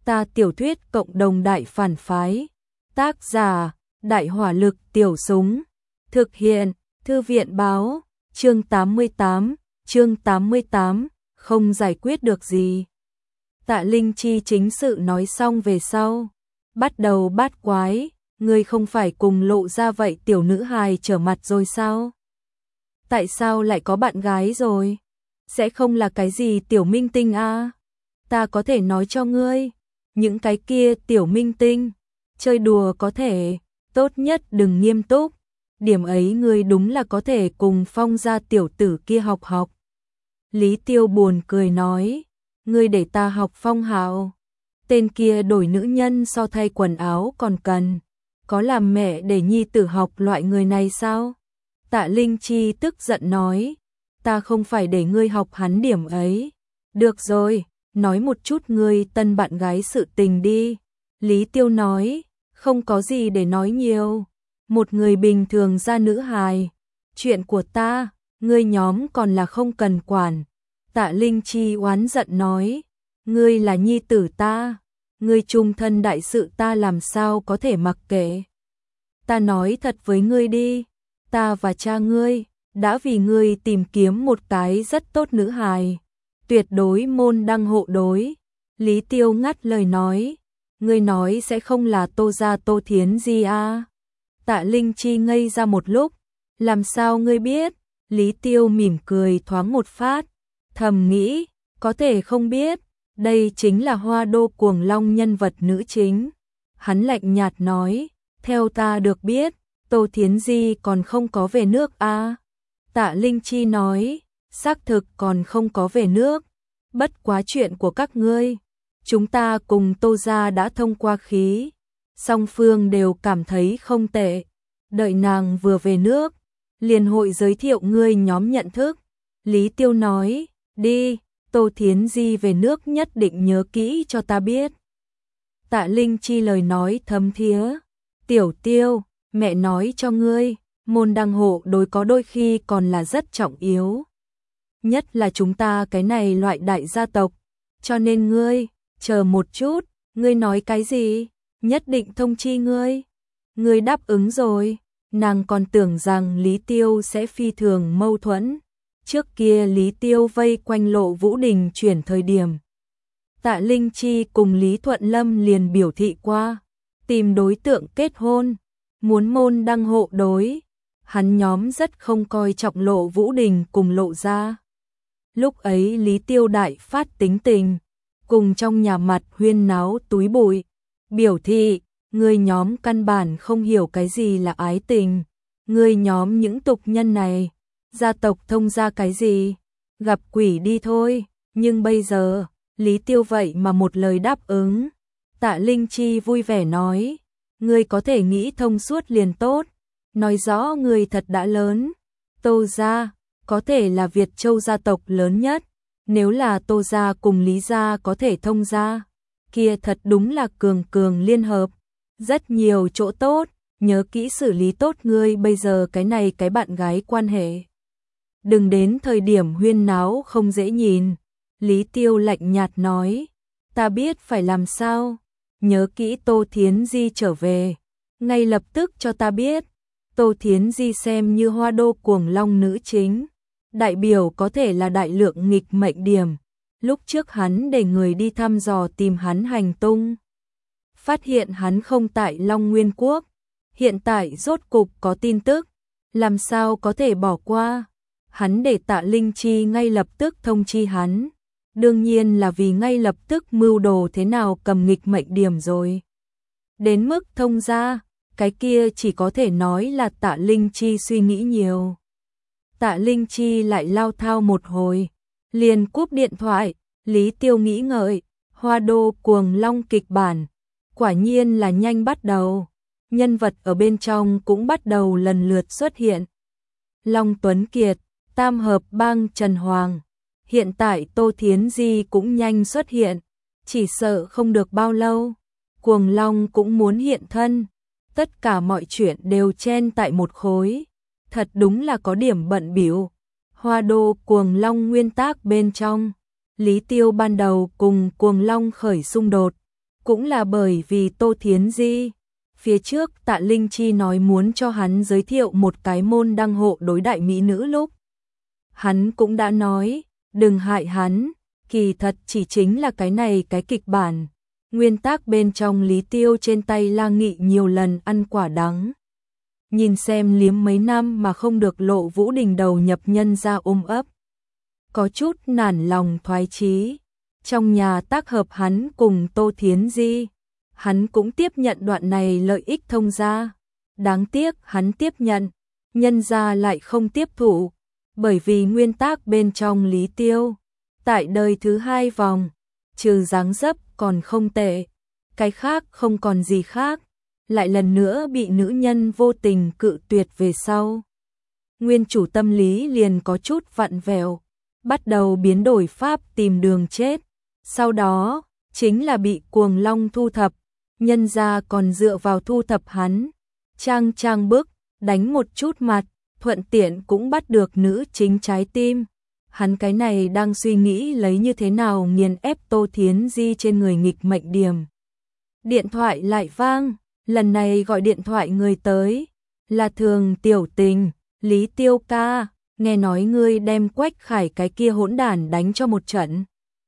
Ta tiểu thuyết cộng đồng đại phản phái. Tác giả, Đại Hỏa Lực Tiểu Súng. Thực hiện, Thư viện báo, chương 88, không giải quyết được gì. Tạ Linh Chi chính sự nói xong về sau. Bắt đầu bát quái, ngươi không phải cùng Lộ ra vậy tiểu nữ hài trở mặt rồi sao? Tại sao lại có bạn gái rồi? Sẽ không là cái gì tiểu minh tinh à? Ta có thể nói cho ngươi, những cái kia tiểu minh tinh, chơi đùa có thể, tốt nhất đừng nghiêm túc. Điểm ấy ngươi đúng là có thể cùng Phong gia tiểu tử kia học học. Lý Tiêu buồn cười nói, ngươi để ta học Phong hào. Tên kia đổi nữ nhân so thay quần áo còn cần. Có làm mẹ để nhi tử học loại người này sao? Tạ Linh Chi tức giận nói, ta không phải để ngươi học hắn điểm ấy. Được rồi, nói một chút ngươi tân bạn gái sự tình đi. Lý Tiêu nói, không có gì để nói nhiều. Một người bình thường ra nữ hài. Chuyện của ta, ngươi nhóm còn là không cần quản. Tạ Linh Chi oán giận nói, ngươi là nhi tử ta. Ngươi trung thân đại sự ta làm sao có thể mặc kệ. Ta nói thật với ngươi đi, ta và cha ngươi đã vì ngươi tìm kiếm một cái rất tốt nữ hài, tuyệt đối môn đăng hộ đối. Lý Tiêu ngắt lời nói, ngươi nói sẽ không là Tô gia Tô Thiến Di à? Tạ Linh Chi ngây ra một lúc, làm sao ngươi biết? Lý Tiêu mỉm cười thoáng một phát, thầm nghĩ, có thể không biết, đây chính là Hoa Đô Cuồng Long nhân vật nữ chính. Hắn lạnh nhạt nói, theo ta được biết, Tô Thiến Di còn không có về nước à? Tạ Linh Chi nói, xác thực còn không có về nước, bất quá chuyện của các ngươi, chúng ta cùng Tô gia đã thông qua khí, song phương đều cảm thấy không tệ, đợi nàng vừa về nước, liền hội giới thiệu ngươi nhóm nhận thức. Lý Tiêu nói, đi, Tô Thiến Di về nước nhất định nhớ kỹ cho ta biết. Tạ Linh Chi lời nói thấm thía, Tiểu Tiêu, mẹ nói cho ngươi, môn đăng hộ đối có đôi khi còn là rất trọng yếu. Nhất là chúng ta cái này loại đại gia tộc, cho nên ngươi, chờ một chút, ngươi nói cái gì, nhất định thông chi ngươi. Ngươi đáp ứng rồi, nàng còn tưởng rằng Lý Tiêu sẽ phi thường mâu thuẫn. Trước kia Lý Tiêu vây quanh Lộ Vũ Đình chuyển thời điểm. Tạ Linh Chi cùng Lý Thuận Lâm liền biểu thị qua, tìm đối tượng kết hôn, muốn môn đăng hộ đối. Hắn nhóm rất không coi trọng Lộ Vũ Đình cùng Lộ gia. Lúc ấy Lý Tiêu đại phát tính tình, cùng trong nhà mặt huyên náo túi bụi, biểu thị, ngươi nhóm căn bản không hiểu cái gì là ái tình, ngươi nhóm những tục nhân này, gia tộc thông gia cái gì, gặp quỷ đi thôi. Nhưng bây giờ, Lý Tiêu vậy mà một lời đáp ứng. Tạ Linh Chi vui vẻ nói, ngươi có thể nghĩ thông suốt liền tốt, nói rõ ngươi thật đã lớn. Tô gia có thể là Việt Châu gia tộc lớn nhất, nếu là Tô gia cùng Lý gia có thể thông gia, kia thật đúng là cường cường liên hợp, rất nhiều chỗ tốt, nhớ kỹ xử lý tốt ngươi bây giờ cái này cái bạn gái quan hệ. Đừng đến thời điểm huyên náo không dễ nhìn. Lý Tiêu lạnh nhạt nói, ta biết phải làm sao, nhớ kỹ Tô Thiến Di trở về, ngay lập tức cho ta biết. Tô Thiến Di xem như Hoa Đô Cuồng Long nữ chính, đại biểu có thể là đại lượng nghịch mệnh điểm. Lúc trước hắn để người đi thăm dò tìm hắn hành tung, phát hiện hắn không tại Long Nguyên Quốc, hiện tại rốt cục có tin tức, làm sao có thể bỏ qua. Hắn để Tạ Linh Chi ngay lập tức thông chi hắn, đương nhiên là vì ngay lập tức mưu đồ thế nào cầm nghịch mệnh điểm rồi. Đến mức thông gia, cái kia chỉ có thể nói là Tạ Linh Chi suy nghĩ nhiều. Tạ Linh Chi lại lao thao một hồi, liền cúp điện thoại. Lý Tiêu nghĩ ngợi, Hoa Đô Cuồng Long kịch bản, quả nhiên là nhanh bắt đầu, nhân vật ở bên trong cũng bắt đầu lần lượt xuất hiện. Long Tuấn Kiệt, Tam Hợp Bang Trần Hoàng, hiện tại Tô Thiến Di cũng nhanh xuất hiện, chỉ sợ không được bao lâu, Cuồng Long cũng muốn hiện thân, tất cả mọi chuyện đều chen tại một khối, thật đúng là có điểm bận bịu. Hoa Đô Cuồng Long nguyên tác bên trong, Lý Tiêu ban đầu cùng Cuồng Long khởi xung đột, cũng là bởi vì Tô Thiến Di. Phía trước Tạ Linh Chi nói muốn cho hắn giới thiệu một cái môn đăng hộ đối đại mỹ nữ lúc. Hắn cũng đã nói, đừng hại hắn, kỳ thật chỉ chính là cái này cái kịch bản. Nguyên tác bên trong Lý Tiêu trên tay La Nghị nhiều lần ăn quả đắng. Nhìn xem liếm mấy năm mà không được Lộ Vũ Đình đầu nhập nhân ra ôm ấp. Có chút nản lòng thoái chí. Trong nhà tác hợp hắn cùng Tô Thiến Di, hắn cũng tiếp nhận đoạn này lợi ích thông gia. Đáng tiếc hắn tiếp nhận, nhân gia lại không tiếp thụ, bởi vì nguyên tác bên trong Lý Tiêu, tại đời thứ 2 vòng, trừ dáng dấp còn không tệ, cái khác không còn gì khác, lại lần nữa bị nữ nhân vô tình cự tuyệt về sau. Nguyên chủ tâm lý liền có chút vặn vẹo, bắt đầu biến đổi pháp tìm đường chết. Sau đó, chính là bị Cuồng Long thu thập, nhân gia còn dựa vào thu thập hắn, trang bức, đánh một chút mặt, thuận tiện cũng bắt được nữ chính trái tim. Hắn cái này đang suy nghĩ lấy như thế nào nghiền ép Tô Thiến Di trên người nghịch mệnh điểm. Điện thoại lại vang, lần này gọi điện thoại người tới, là Thường Tiểu Tình, Lý Tiêu ca, nghe nói ngươi đem Quách Khải cái kia hỗn đản đánh cho một trận.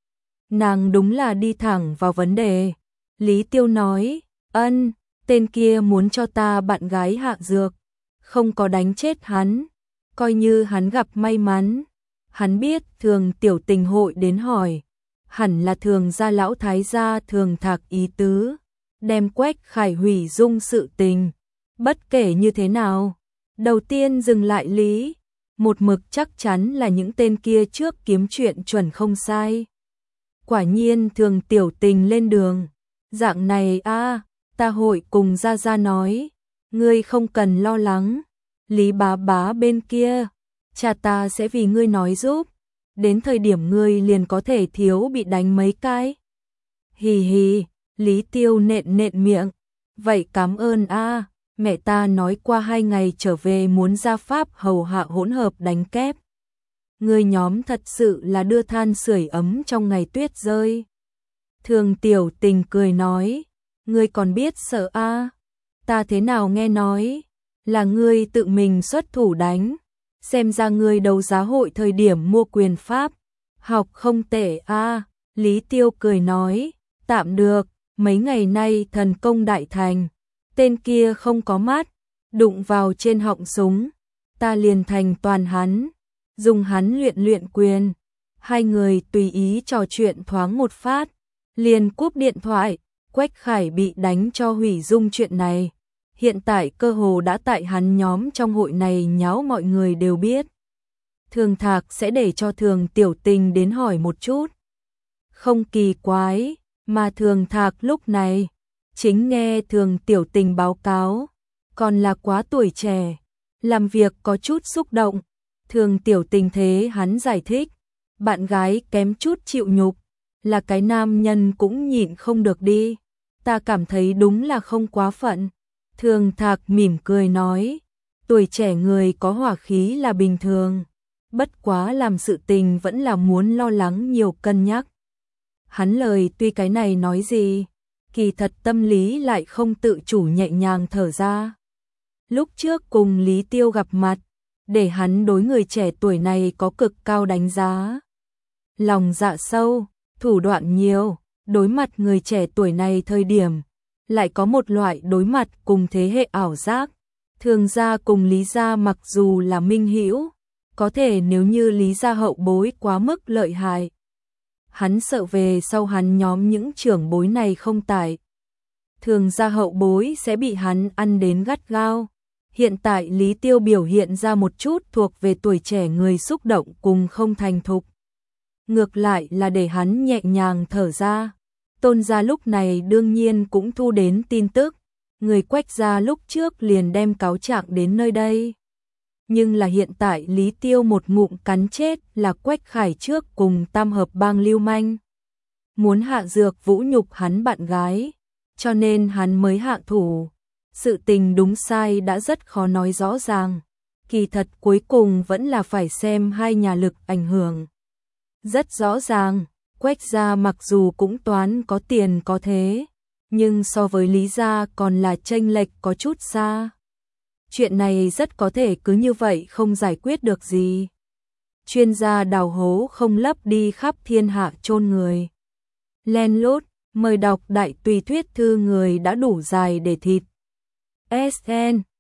Nàng đúng là đi thẳng vào vấn đề. Lý Tiêu nói, ân, tên kia muốn cho ta bạn gái hạ dược, không có đánh chết hắn, coi như hắn gặp may mắn. Hắn biết Thường Tiểu Tình hội đến hỏi, hẳn là Thường gia lão thái gia Thường Thạc ý tứ, đem Quách Khải hủy dung sự tình. Bất kể như thế nào, đầu tiên dừng lại Lý, một mực chắc chắn là những tên kia trước kiếm chuyện chuẩn không sai. Quả nhiên Thường Tiểu Tình lên đường, dạng này a, ta hội cùng Gia Gia nói, ngươi không cần lo lắng, Lý bá bá bên kia, cha ta sẽ vì ngươi nói giúp, đến thời điểm ngươi liền có thể thiếu bị đánh mấy cái. Hì hì, Lý Tiêu nện miệng, vậy cảm ơn a, mẹ ta nói qua 2 ngày trở về muốn ra Pháp hầu hạ hỗn hợp đánh kép. Người nhóm thật sự là đưa than sưởi ấm trong ngày tuyết rơi. Thường Tiểu Tình cười nói, ngươi còn biết sợ a? Ta thế nào nghe nói, là ngươi tự mình xuất thủ đánh, xem ra ngươi đấu giá hội thời điểm mua quyền pháp, học không tệ a. Lý Tiêu cười nói, tạm được, mấy ngày nay thần công đại thành, tên kia không có mắt, đụng vào trên họng súng, ta liền thành toàn hắn. Dùng hắn luyện quyền. Hai người tùy ý trò chuyện thoáng một phát, liền cúp điện thoại. Quách Khải bị đánh cho hủy dung chuyện này, hiện tại cơ hồ đã tại hắn nhóm trong hội này nháo mọi người đều biết. Thường Thạc sẽ để cho Thường Tiểu Tình đến hỏi một chút. Không kỳ quái, mà Thường Thạc lúc này chính nghe Thường Tiểu Tình báo cáo, còn là quá tuổi trẻ, làm việc có chút xúc động. Thường Tiểu Tình thế hắn giải thích, bạn gái kém chút chịu nhục, là cái nam nhân cũng nhịn không được đi, ta cảm thấy đúng là không quá phận. Thường Thạc mỉm cười nói, tuổi trẻ người có hỏa khí là bình thường, bất quá làm sự tình vẫn là muốn lo lắng nhiều cân nhắc. Hắn lời tuy cái này nói gì, kỳ thật tâm lý lại không tự chủ nhẹ nhàng thở ra. Lúc trước cùng Lý Tiêu gặp mặt, để hắn đối người trẻ tuổi này có cực cao đánh giá. Lòng dạ sâu, thủ đoạn nhiều, đối mặt người trẻ tuổi này thời điểm, lại có một loại đối mặt cùng thế hệ ảo giác. Thường gia cùng Lý gia mặc dù là minh hữu, có thể nếu như Lý gia hậu bối quá mức lợi hại, hắn sợ về sau hắn nhóm những trưởng bối này không tại, Thường gia hậu bối sẽ bị hắn ăn đến gắt gao. Hiện tại Lý Tiêu biểu hiện ra một chút thuộc về tuổi trẻ người xúc động cùng không thành thục. Ngược lại là để hắn nhẹ nhàng thở ra. Tôn gia lúc này đương nhiên cũng thu đến tin tức, người Quách gia lúc trước liền đem cáo trạng đến nơi đây. Nhưng là hiện tại Lý Tiêu một ngụm cắn chết là Quách Khải trước cùng tam hợp bang lưu manh. Muốn hạ dược vũ nhục hắn bạn gái, cho nên hắn mới hạ thủ. Sự tình đúng sai đã rất khó nói rõ ràng, kỳ thật cuối cùng vẫn là phải xem hai nhà lực ảnh hưởng. Rất rõ ràng, Quách gia mặc dù cũng toán có tiền có thế, nhưng so với Lý gia còn là chênh lệch có chút xa. Chuyện này rất có thể cứ như vậy không giải quyết được gì. Chuyên gia đào hố không lấp đi khắp thiên hạ chôn người. Len lút, mời đọc đại tùy thuyết thư người đã đủ dài để thịt. SN